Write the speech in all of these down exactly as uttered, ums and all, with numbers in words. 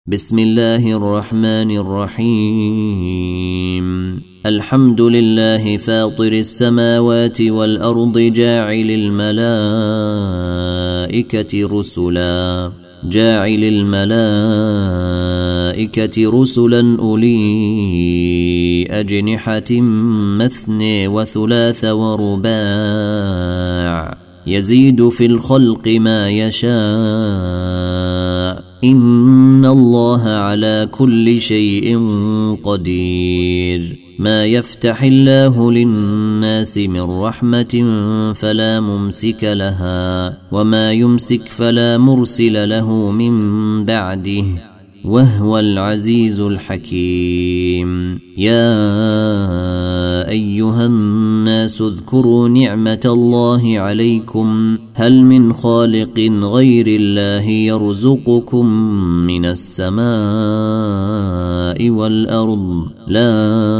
بسم الله الرحمن الرحيم. الحمد لله فاطر السماوات والأرض جاعل الملائكة رسلا جاعل الملائكة رسلا أولي أجنحة مثني وثلاث ورباع يزيد في الخلق ما يشاء إن الله على كل شيء قدير. ما يفتح الله للناس من رحمة فلا ممسك لها وما يمسك فلا مرسل له من بعده وهو العزيز الحكيم. يا أيها الناس اذكروا نعمة الله عليكم هل من خالق غير الله يرزقكم من السماء والأرض لا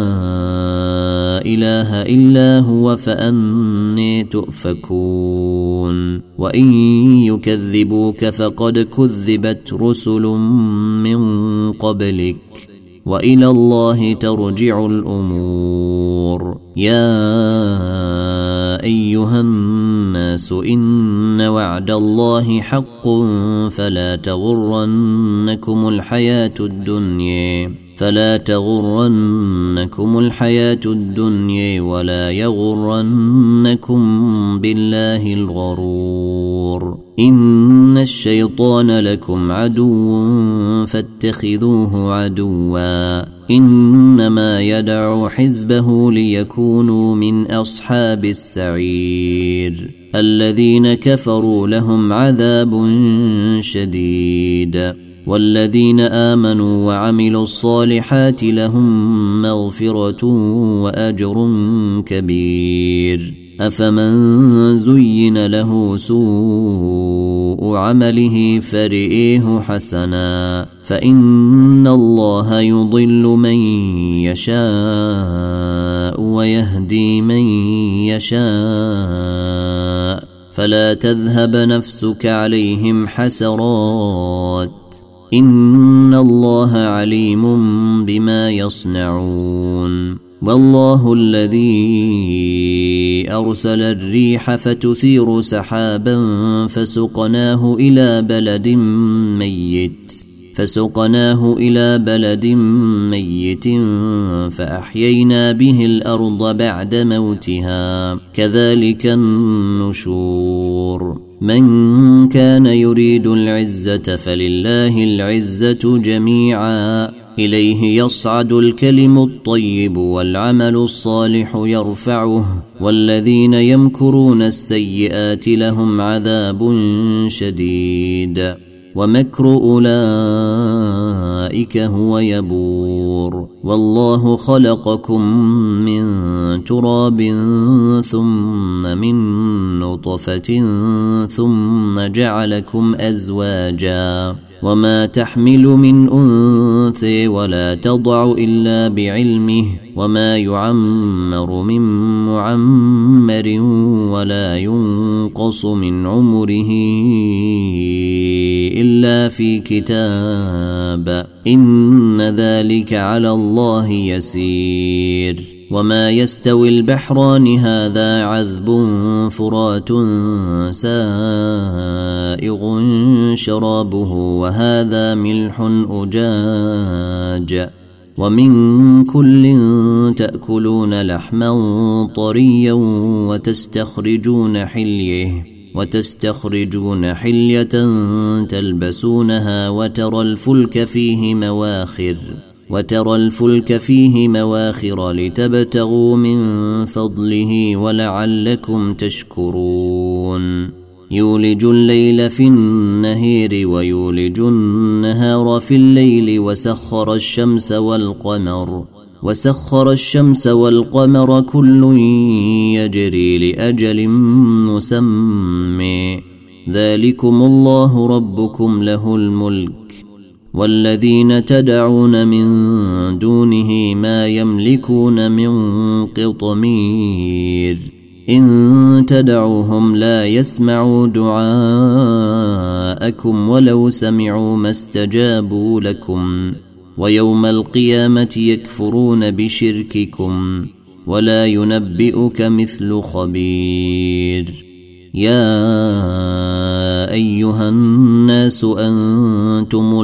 إله إلا هو فأني تؤفكون. وإن يكذبوك فقد كذبت رسل من قبلك وإلى الله ترجع الأمور. يا أيها الناس إن وعد الله حق فلا تغرنكم الحياة الدنيا فلا تغرنكم الحياة الدنيا ولا يغرنكم بالله الغرور. إن الشيطان لكم عدو فاتخذوه عدوا إنما يدعو حزبه ليكونوا من أصحاب السعير. الذين كفروا لهم عذاب شديد والذين آمنوا وعملوا الصالحات لهم مغفرة وأجر كبير. أفمن زين له سوء عمله فرئيه حسنا فإن الله يضل من يشاء ويهدي من يشاء فلا تذهب نفسك عليهم حسرات إن الله عليم بما يصنعون. والله الذي أرسل الريح فتثير سحابا فسقناه إلى بلد ميت فسقناه إلى بلد ميت فأحيينا به الأرض بعد موتها كذلك النشور. من كان يريد العزة فلله العزة جميعا إليه يصعد الكلم الطيب والعمل الصالح يرفعه والذين يمكرون السيئات لهم عذاب شديد ومكر أولئك هو يبور. والله خلقكم من تراب ثم من نطفة ثم جعلكم أزواجا وما تحمل من أنثى ولا تضع إلا بعلمه وما يعمر من معمر ولا ينقص من عمره إلا في كتاب إن ذلك على الله يسير. وما يستوي البحران هذا عذب فرات سائغ شرابه وهذا ملح أجاج ومن كل تأكلون لحما طريا وتستخرجون حليه وتستخرجون حلية تلبسونها وترى الفلك فيه مواخر وترى الفلك فيه مواخر لتبتغوا من فضله ولعلكم تشكرون. يولج الليل في النهار ويولج النهار في الليل وسخر الشمس والقمر وسخر الشمس والقمر كل يجري لأجل مسمى ذلكم الله ربكم له الملك والذين تدعون من دونه ما يملكون من قطمير إن تدعوهم لا يسمعوا دعاءكم ولو سمعوا ما استجابوا لكم ويوم القيامة يكفرون بشرككم ولا ينبئك مثل خبير. يا أيها الناس أنتم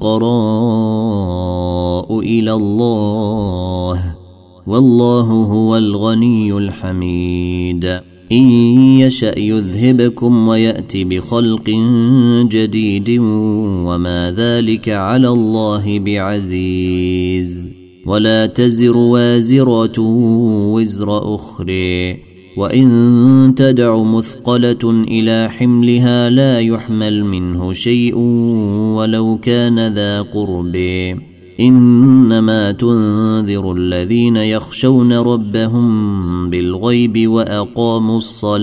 الفقراء إلى الله والله هو الغني الحميد. إن يشأ يذهبكم ويأتي بخلق جديد وما ذلك على الله بعزيز. ولا تزر وازرة وزر أخرى وإن تدع مثقلة إلى حملها لا يحمل منه شيء ولو كان ذا قرب. إنما تنذر الذين يخشون ربهم بالغيب وأقاموا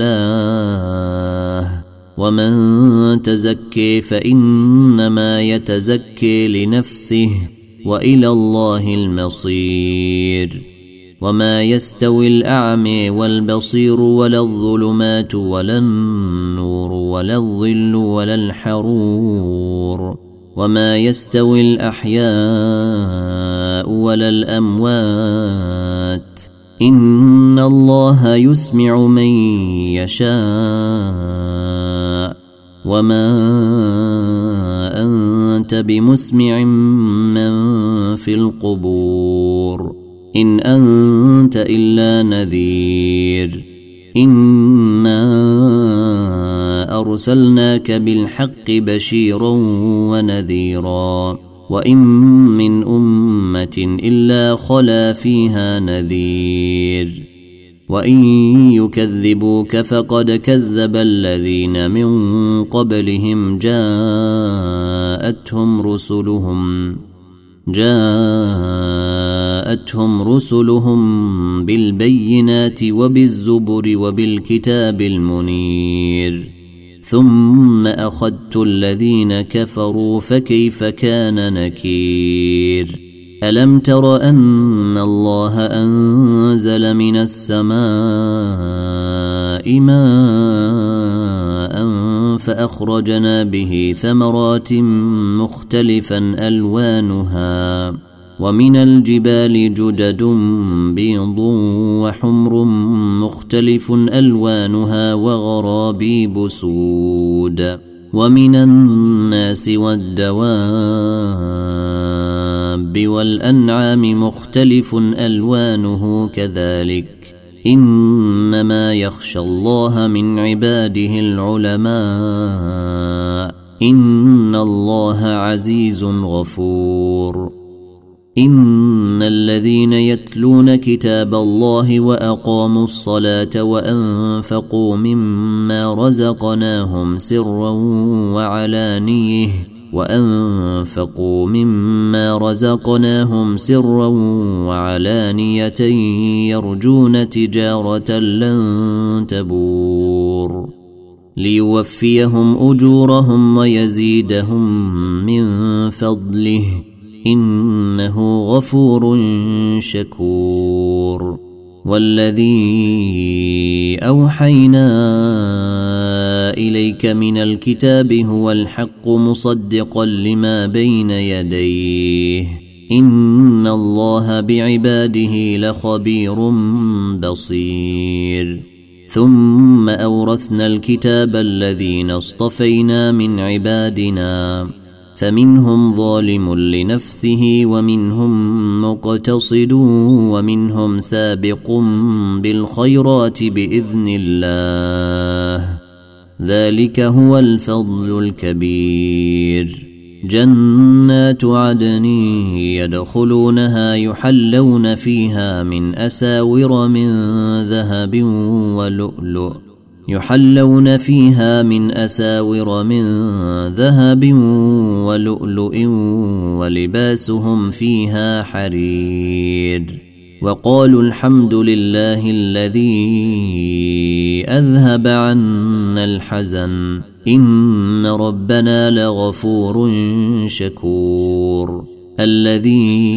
الصلاة ومن تزكي فإنما يتزكي لنفسه وإلى الله المصير. وما يستوي الأعمى والبصير ولا الظلمات ولا النور ولا الظل ولا الحرور وما يستوي الأحياء ولا الأموات إن الله يسمع من يشاء وما أنت بمسمع من في القبور إن أنت إلا نذير. إنا أرسلناك بالحق بشيرا ونذيرا وإن من أمة إلا خلا فيها نذير وإن يكذبوك فقد كذب الذين من قبلهم جاءتهم رسلهم جاءتهم رسلهم بالبينات وبالزبر وبالكتاب المنير ثم أخذت الذين كفروا فكيف كان نكير. ألم تر أن الله أنزل من السماء ماء فأخرجنا به ثمرات مختلفا ألوانها ومن الجبال جدد بيض وحمر مختلف ألوانها وغرابيب سود ومن الناس والدواب والأنعام مختلف ألوانه كذلك إنما يخشى الله من عباده العلماء إن الله عزيز غفور. إن الذين يتلون كتاب الله وأقاموا الصلاة وأنفقوا مما رزقناهم سرا وعلانيه وأنفقوا مما رزقناهم سرا وعلانية يرجون تجارة لن تبور ليوفيهم أجورهم ويزيدهم من فضله إنه غفور شكور. والذي أوحينا إليك من الكتاب هو الحق مصدقا لما بين يديه إن الله بعباده لخبير بصير. ثم أورثنا الكتاب الذين اصطفينا من عبادنا فمنهم ظالم لنفسه ومنهم مقتصد ومنهم سابق بالخيرات بإذن الله ذلك هو الفضل الكبير. جنات عدن يدخلونها يحلون فيها من أساور من ذهب ولؤلؤ يحلون فيها من أساور من ذهب ولؤلؤ ولباسهم فيها حرير. وقالوا الحمد لله الذي أذهب عنا الحزن إن ربنا لغفور شكور. الذي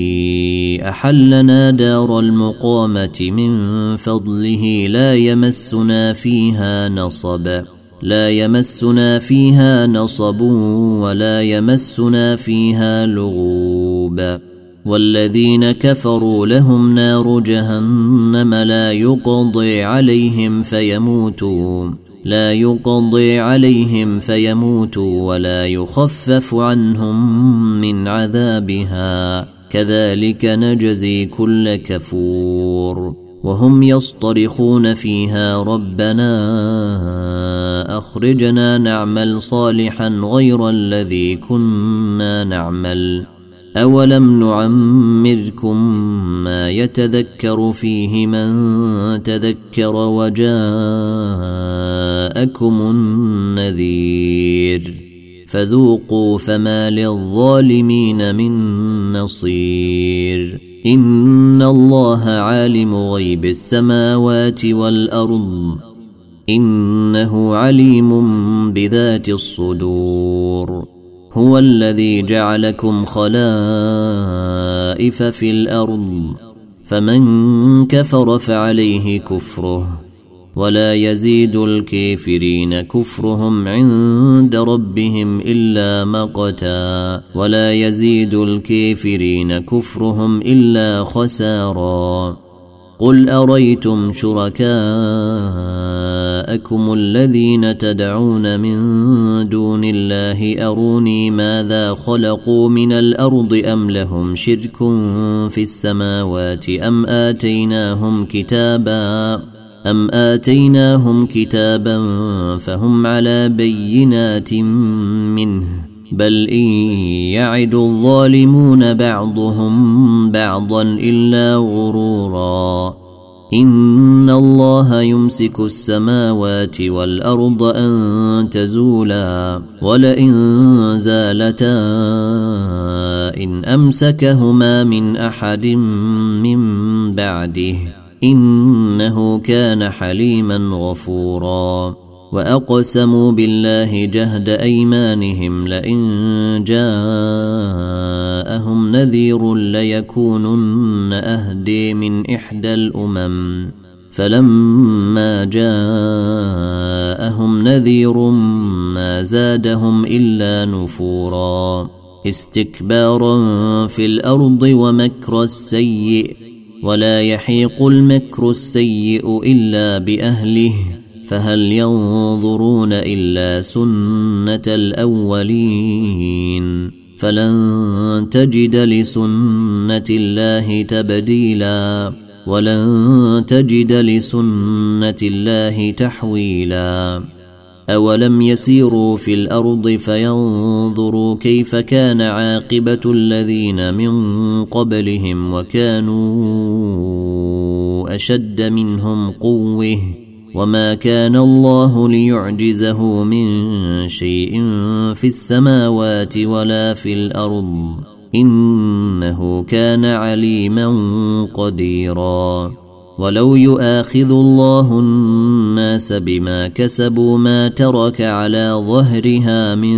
أحلنا دار المقامة من فضله لا يمسنا فيها نصب لا يمسنا فيها نصب ولا يمسنا فيها لغوب والذين كفروا لهم نار جهنم لا يقضي عليهم فيموتوا لا يقضي عليهم فيموتوا ولا يخفف عنهم من عذابها كذلك نجزي كل كفور وهم يصطرخون فيها ربنا أخرجنا نعمل صالحا غير الذي كنا نعمل أولم نعمركم ما يتذكر فيه من تذكر وجاءكم النذير فذوقوا فما للظالمين من نصير إن الله عالم غيب السماوات والأرض إنه عليم بذات الصدور هو الذي جعلكم خلائف في الأرض فمن كفر فعليه كفره ولا يزيد الكافرين كفرهم عند ربهم إلا مقتا ولا يزيد الكافرين كفرهم إلا خسارا قل أريتم شركاءكم الذين تدعون من دون الله أروني ماذا خلقوا من الأرض أم لهم شرك في السماوات أم آتيناهم كتابا أم آتيناهم كتابا فهم على بينات منه بل إن يعد الظالمون بعضهم بعضا إلا غرورا إن الله يمسك السماوات والأرض أن تزولا ولئن زالتا إن أمسكهما من أحد من بعده إنه كان حليما غفورا وأقسموا بالله جهد أيمانهم لئن جاءهم نذير ليكونن أهدي من إحدى الأمم فلما جاءهم نذير ما زادهم إلا نفورا استكبارا في الأرض ومكر السيء ولا يحيق المكر السيء إلا بأهله فهل ينظرون إلا سنة الأولين فلن تجد لسنة الله تبديلا ولن تجد لسنة الله تحويلا أولم يسيروا في الأرض فينظروا كيف كان عاقبة الذين من قبلهم وكانوا أشد منهم قوة وما كان الله ليعجزه من شيء في السماوات ولا في الأرض إنه كان عليما قديرا ولو يؤاخذ الله الناس بما كسبوا ما ترك على ظهرها من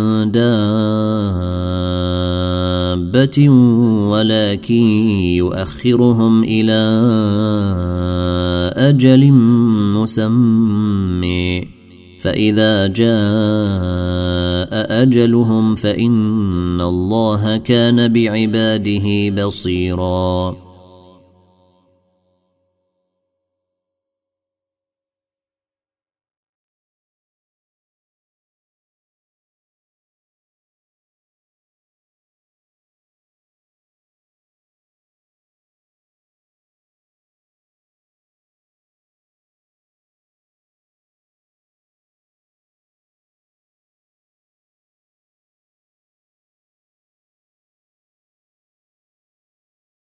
دابة ولكن يؤخرهم إلى أجل مسمى فإذا جاء أجلهم فإن الله كان بعباده بصيرا